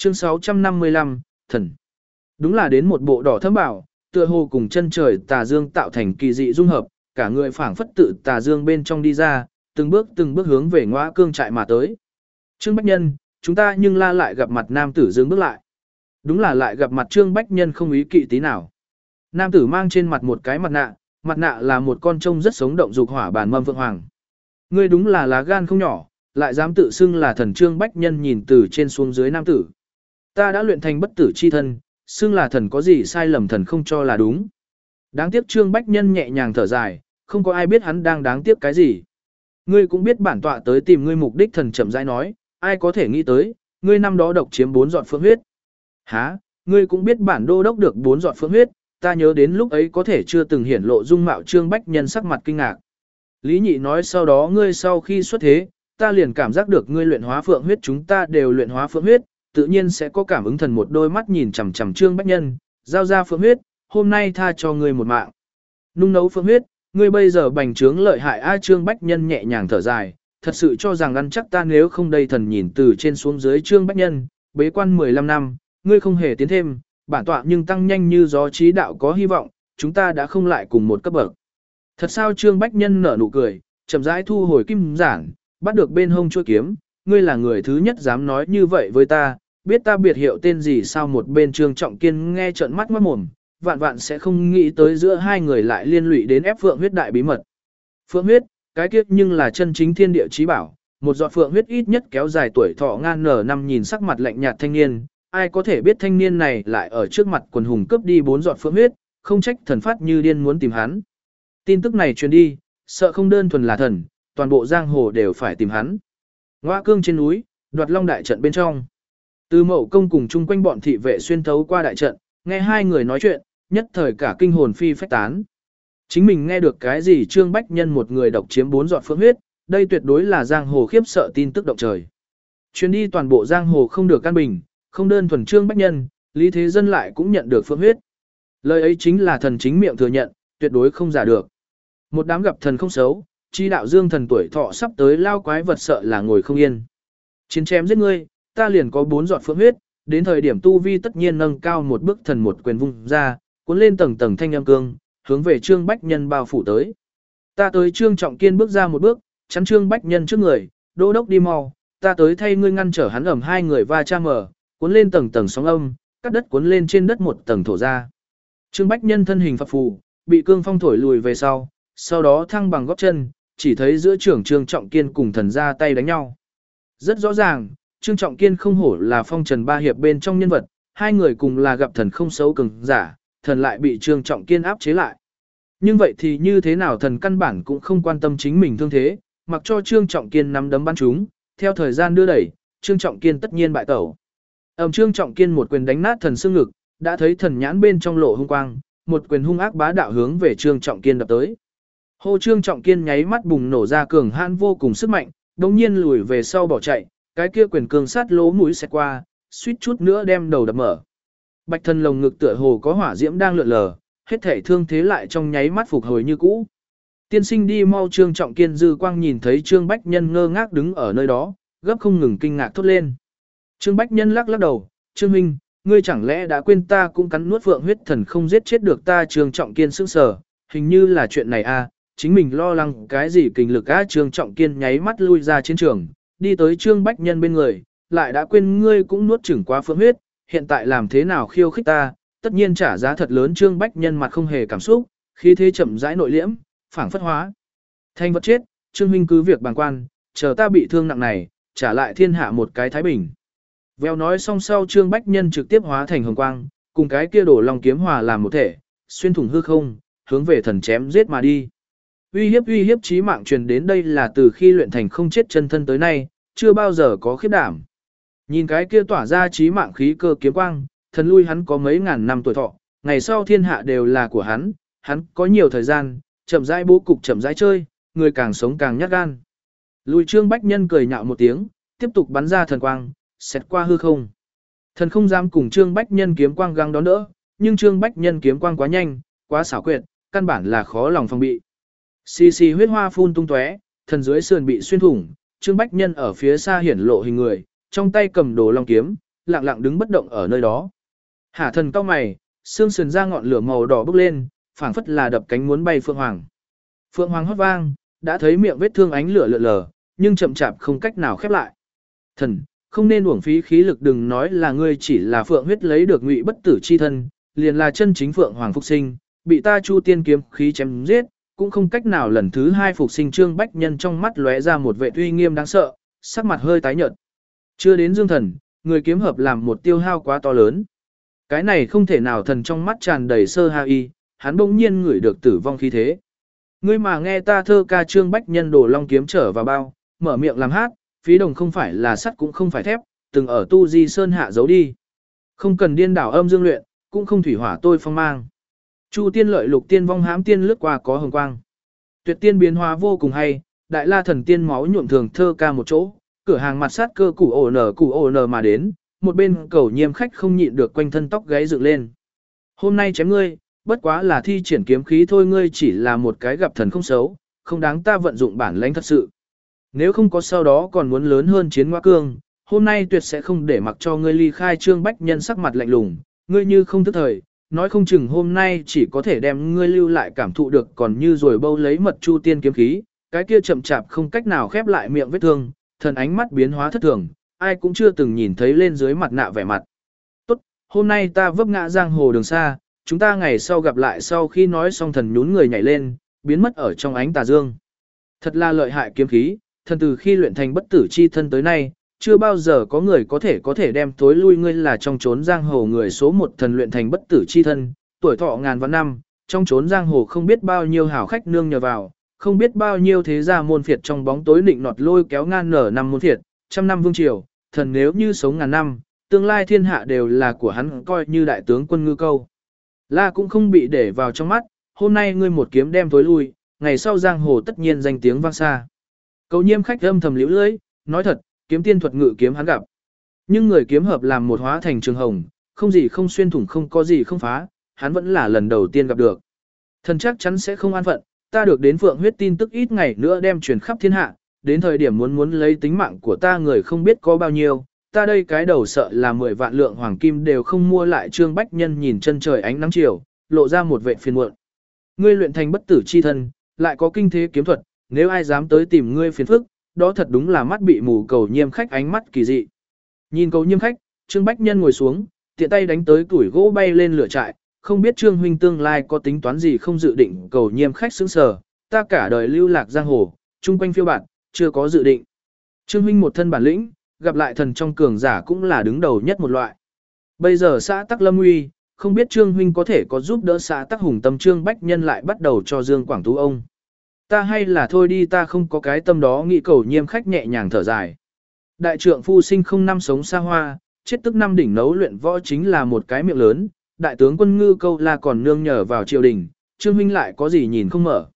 Chương 655, thần. Đúng là đến một bộ đỏ thẫm bảo, tựa hồ cùng chân trời tà dương tạo thành kỳ dị dung hợp, cả người phảng phất tự tà dương bên trong đi ra, từng bước hướng về Ngõa Cương trại mà tới. Trương Bách Nhân, chúng ta nhưng la lại gặp mặt nam tử dừng bước lại. Đúng là lại gặp mặt Trương Bách Nhân không ý kỵ tí nào. Nam tử mang trên mặt một cái mặt nạ là một con trông rất sống động dục hỏa bàn mâm phượng hoàng. Ngươi đúng là lá gan không nhỏ, lại dám tự xưng là thần. Trương Bách Nhân nhìn từ trên xuống dưới nam tử. Ta đã luyện thành bất tử chi thân, xưng là thần có gì sai lầm thần không cho là đúng. Đáng tiếc Trương Bách Nhân nhẹ nhàng thở dài, không có ai biết hắn đang đáng tiếc cái gì. Ngươi cũng biết bản tọa tới tìm ngươi mục đích. Thần chậm rãi nói, ai có thể nghĩ tới, ngươi năm đó độc chiếm 4 giọt phượng huyết. Hả, ngươi cũng biết bản đô đốc được 4 giọt phượng huyết, ta nhớ đến lúc ấy có thể chưa từng hiển lộ dung mạo. Trương Bách Nhân sắc mặt kinh ngạc. Lý Nhị nói sau đó ngươi sau khi xuất thế, ta liền cảm giác được ngươi luyện hóa phượng huyết, chúng ta đều luyện hóa phượng huyết, tự nhiên sẽ có cảm ứng. Thần một đôi mắt nhìn chằm chằm Trương Bách Nhân, giao ra phượng huyết, hôm nay tha cho ngươi một mạng. Nung nấu phượng huyết, ngươi bây giờ bành trướng lợi hại a. Trương Bách Nhân nhẹ nhàng thở dài, thật sự cho rằng ăn chắc ta nếu không đây. Thần nhìn từ trên xuống dưới Trương Bách Nhân, bế quan 15 năm, ngươi không hề tiến thêm, bản tọa nhưng tăng nhanh như gió, trí đạo có hy vọng, chúng ta đã không lại cùng một cấp bậc. Thật sao? Trương Bách Nhân nở nụ cười, chậm rãi thu hồi kim giản, bắt được bên hông chuôi kiếm, ngươi là người thứ nhất dám nói như vậy với ta, biết ta biệt hiệu tên gì sao? Một bên Trương Trọng Kiên nghe trợn mắt ngoát mồm, vạn sẽ không nghĩ tới giữa hai người lại liên lụy đến ép phượng huyết đại bí mật. Phượng huyết, cái kiếp nhưng là chân chính thiên địa chí bảo, một giọt phượng huyết ít nhất kéo dài tuổi thọ ngàn nở năm. Nhìn sắc mặt lạnh nhạt thanh niên, ai có thể biết thanh niên này lại ở trước mặt quần hùng cướp đi 4 giọt phượng huyết, không trách thần phát như điên muốn tìm hắn. Tin tức này truyền đi, sợ không đơn thuần là thần, toàn bộ giang hồ đều phải tìm hắn. Ngõa Cương trên núi, Đoạt Long đại trận bên trong. Từ Mậu Công cùng chung quanh bọn thị vệ xuyên thấu qua đại trận, nghe hai người nói chuyện, nhất thời cả kinh hồn phi phách tán. Chính mình nghe được cái gì Trương Bách Nhân một người độc chiếm 4 giọt phượng huyết, đây tuyệt đối là giang hồ khiếp sợ tin tức động trời. Chuyến đi toàn bộ giang hồ không được căn bình, không đơn thuần Trương Bách Nhân, Lý Thế Dân lại cũng nhận được phượng huyết. Lời ấy chính là thần chính miệng thừa nhận, tuyệt đối không giả được. Một đám gặp thần không xấu, chi đạo dương thần tuổi thọ sắp tới lao quái vật sợ là ngồi không yên. Chiến chém giết ngươi, ta liền có 4 giọt phượng huyết, đến thời điểm tu vi tất nhiên nâng cao một bước. Thần một quyền vung ra, cuốn lên tầng tầng thanh âm cương, hướng về Trương Bách Nhân bao phủ tới. Ta tới. Trương Trọng Kiên bước ra một bước, chắn Trương Bách Nhân trước người, đô đốc đi mau, ta tới thay ngươi ngăn trở hắn. Ầm, hai người va chạm mở, cuốn lên tầng tầng sóng âm, cắt đất cuốn lên trên đất một tầng thổ ra. Trương Bách Nhân thân hình phập phù, bị cương phong thổi lùi về sau đó thăng bằng gót chân, chỉ thấy giữa trưởng Trương Trọng Kiên cùng thần ra tay đánh nhau. Rất rõ ràng, Trương Trọng Kiên không hổ là phong trần ba hiệp bên trong nhân vật, hai người cùng là gặp thần không xấu cường giả, thần lại bị Trương Trọng Kiên áp chế lại. Nhưng vậy thì như thế nào? Thần căn bản cũng không quan tâm chính mình thương thế, mặc cho Trương Trọng Kiên nắm đấm bắn chúng, theo thời gian đưa đẩy, Trương Trọng Kiên tất nhiên bại tẩu. Trương Trọng Kiên một quyền đánh nát thần xương ngực, đã thấy thần nhãn bên trong lộ hung quang, một quyền hung ác bá đạo hướng về Trương Trọng Kiên đập tới. Hô! Trương Trọng Kiên nháy mắt bùng nổ ra cường hãn vô cùng sức mạnh, đồng nhiên lùi về sau bỏ chạy, cái kia quyền cường sát lỗ mũi xẹt qua, suýt chút nữa đem đầu đập mở. Bạch thần lồng ngực tựa hồ có hỏa diễm đang lượn lờ, hết thể thương thế lại trong nháy mắt phục hồi như cũ. Tiên sinh đi mau! Trương Trọng Kiên dư quang nhìn thấy Trương Bách Nhân ngơ ngác đứng ở nơi đó, gấp không ngừng kinh ngạc thốt lên. Trương Bách Nhân lắc đầu, Trương huynh, ngươi chẳng lẽ đã quên ta cũng cắn nuốt phượng huyết thần không giết chết được ta? Trương Trọng Kiên sững sờ, hình như là chuyện này a, chính mình lo lắng cái gì kinh lực a? Trương Trọng Kiên nháy mắt lui ra chiến trường, đi tới Trương Bách Nhân bên người, lại đã quên ngươi cũng nuốt chửng quá phượng huyết, hiện tại làm thế nào khiêu khích ta, tất nhiên trả giá thật lớn. Trương Bách Nhân mặt không hề cảm xúc, khí thế chậm rãi nội liễm, phảng phất hóa thành vật chết. Trương huynh cứ việc bàng quan, chờ ta bị thương nặng này, trả lại thiên hạ một cái thái bình. Vèo nói xong sau, Trương Bách Nhân trực tiếp hóa thành hồng quang, cùng cái kia đổ long kiếm hòa làm một thể, xuyên thủng hư không, hướng về thần chém giết mà đi. Uy hiếp chí mạng truyền đến, đây là từ khi luyện thành không chết chân thân tới nay, chưa bao giờ có khiếp đảm. Nhìn cái kia tỏa ra chí mạng khí cơ kiếm quang, thần lui hắn có mấy ngàn năm tuổi thọ, ngày sau thiên hạ đều là của hắn có nhiều thời gian, chậm rãi bố cục chậm rãi chơi, người càng sống càng nhát gan. Lùi! Trương Bách Nhân cười nhạo một tiếng, tiếp tục bắn ra thần quang, xẹt qua hư không. Thần không dám cùng Trương Bách Nhân kiếm quang găng đón đỡ, nhưng Trương Bách Nhân kiếm quang quá nhanh, quá xảo quyệt, căn bản là khó lòng phòng bị. Xì xì huyết hoa phun tung tóe, thần dưới sườn bị xuyên thủng, Trương Bách Nhân ở phía xa hiển lộ hình người, trong tay cầm đồ long kiếm, lặng lặng đứng bất động ở nơi đó. Hà thần cao mày, xương sườn ra ngọn lửa màu đỏ bốc lên, phảng phất là đập cánh muốn bay phượng hoàng. Phượng hoàng hót vang, đã thấy miệng vết thương ánh lửa lượn lờ, nhưng chậm chạp không cách nào khép lại. Thần, không nên uổng phí khí lực, đừng nói là ngươi chỉ là phượng huyết lấy được ngụy bất tử chi thân, liền là chân chính phượng hoàng phục sinh, bị ta Chu Tiên kiếm khí chém giết, cũng không cách nào lần thứ hai phục sinh. Trương Bách Nhân trong mắt lóe ra một vẻ uy nghiêm đáng sợ, sắc mặt hơi tái nhợt. Chưa đến dương thần, người kiếm hợp làm một tiêu hao quá to lớn. Cái này không thể nào. Thần trong mắt tràn đầy sơ ha y, hắn bỗng nhiên ngửi được tử vong khí thế. Ngươi mà nghe ta thơ ca. Trương Bách Nhân đổ long kiếm trở vào bao, mở miệng làm hát, phí đồng không phải là sắt cũng không phải thép, từng ở tu di sơn hạ giấu đi. Không cần điên đảo âm dương luyện, cũng không thủy hỏa tôi phong mang. Chu tiên lợi lục tiên vong hãm tiên lướt qua có hồng quang. Tuyệt tiên biến hóa vô cùng hay, đại la thần tiên máu nhuộm thường thơ ca một chỗ, cửa hàng mặt sát cơ củ ổ nở mà đến, một bên cầu nhiêm khách không nhịn được quanh thân tóc gáy dựng lên. Hôm nay chém ngươi, bất quá là thi triển kiếm khí thôi, ngươi chỉ là một cái gặp thần không xấu, không đáng ta vận dụng bản lãnh thật sự. Nếu không có sau đó còn muốn lớn hơn chiến ngoa cương, hôm nay tuyệt sẽ không để mặc cho ngươi ly khai. Trương Bách Nhân sắc mặt lạnh lùng, ngươi như không thức thời, nói không chừng hôm nay chỉ có thể đem ngươi lưu lại cảm thụ được còn như rồi bâu lấy mật Chu Tiên kiếm khí, cái kia chậm chạp không cách nào khép lại miệng vết thương, thần ánh mắt biến hóa thất thường, ai cũng chưa từng nhìn thấy lên dưới mặt nạ vẻ mặt. Tốt, hôm nay ta vấp ngã giang hồ đường xa, chúng ta ngày sau gặp lại. Sau khi nói xong thần nhún người nhảy lên, biến mất ở trong ánh tà dương. Thật là lợi hại kiếm khí, thần từ khi luyện thành bất tử chi thân tới nay, chưa bao giờ có người có thể đem tối lui. Ngươi là trong chốn giang hồ người số một thần luyện thành bất tử chi thân, tuổi thọ ngàn vạn năm, trong chốn giang hồ không biết bao nhiêu hảo khách nương nhờ vào, không biết bao nhiêu thế gia môn phiệt trong bóng tối định nọt lôi kéo ngang nở năm môn phiệt, trăm năm vương triều, thần nếu như sống ngàn năm, tương lai thiên hạ đều là của hắn, coi như đại tướng quân Ngư Câu. La cũng không bị để vào trong mắt, hôm nay ngươi một kiếm đem tối lui, ngày sau giang hồ tất nhiên danh tiếng vang xa. Cầu nhiêm khách âm thầm liễu lưỡi, nói thật, kiếm tiên thuật ngự kiếm hắn gặp. Nhưng người kiếm hợp làm một hóa thành trường hồng, không gì không xuyên thủng, không có gì không phá, hắn vẫn là lần đầu tiên gặp được. Thần chắc chắn sẽ không an phận, ta được đến phượng huyết tin tức ít ngày nữa đem truyền khắp thiên hạ, đến thời điểm muốn lấy tính mạng của ta người không biết có bao nhiêu, ta đây cái đầu sợ là 10 vạn lượng hoàng kim đều không mua lại. Trương Bách Nhân nhìn chân trời ánh nắng chiều, lộ ra một vẻ phiền muộn. Ngươi luyện thành bất tử chi thân, lại có kinh thế kiếm thuật, nếu ai dám tới tìm ngươi phiền phức, đó thật đúng là mắt bị mù. Cầu nhiêm khách ánh mắt kỳ dị. Nhìn cầu nhiêm khách, Trương Bách Nhân ngồi xuống, tiện tay đánh tới củi gỗ bay lên lửa trại, không biết Trương huynh tương lai có tính toán gì không dự định. Cầu nhiêm khách sững sờ, ta cả đời lưu lạc giang hồ, chung quanh phiêu bạt, chưa có dự định. Trương huynh một thân bản lĩnh, gặp lại thần trong cường giả cũng là đứng đầu nhất một loại. Bây giờ xã tắc lâm nguy, không biết Trương huynh có thể có giúp đỡ xã tắc hùng tâm. Trương Bách Nhân lại bắt đầu cho Dương Quảng Tú ông. Ta hay là thôi đi, ta không có cái tâm đó. Nghị cầu nhiêm khách nhẹ nhàng thở dài. Đại trượng phu sinh không năm sống xa hoa, chết tức năm đỉnh nấu luyện võ chính là một cái miệng lớn. Đại tướng quân Ngư Câu là còn nương nhờ vào triều đình, Trương huynh lại có gì nhìn không mở.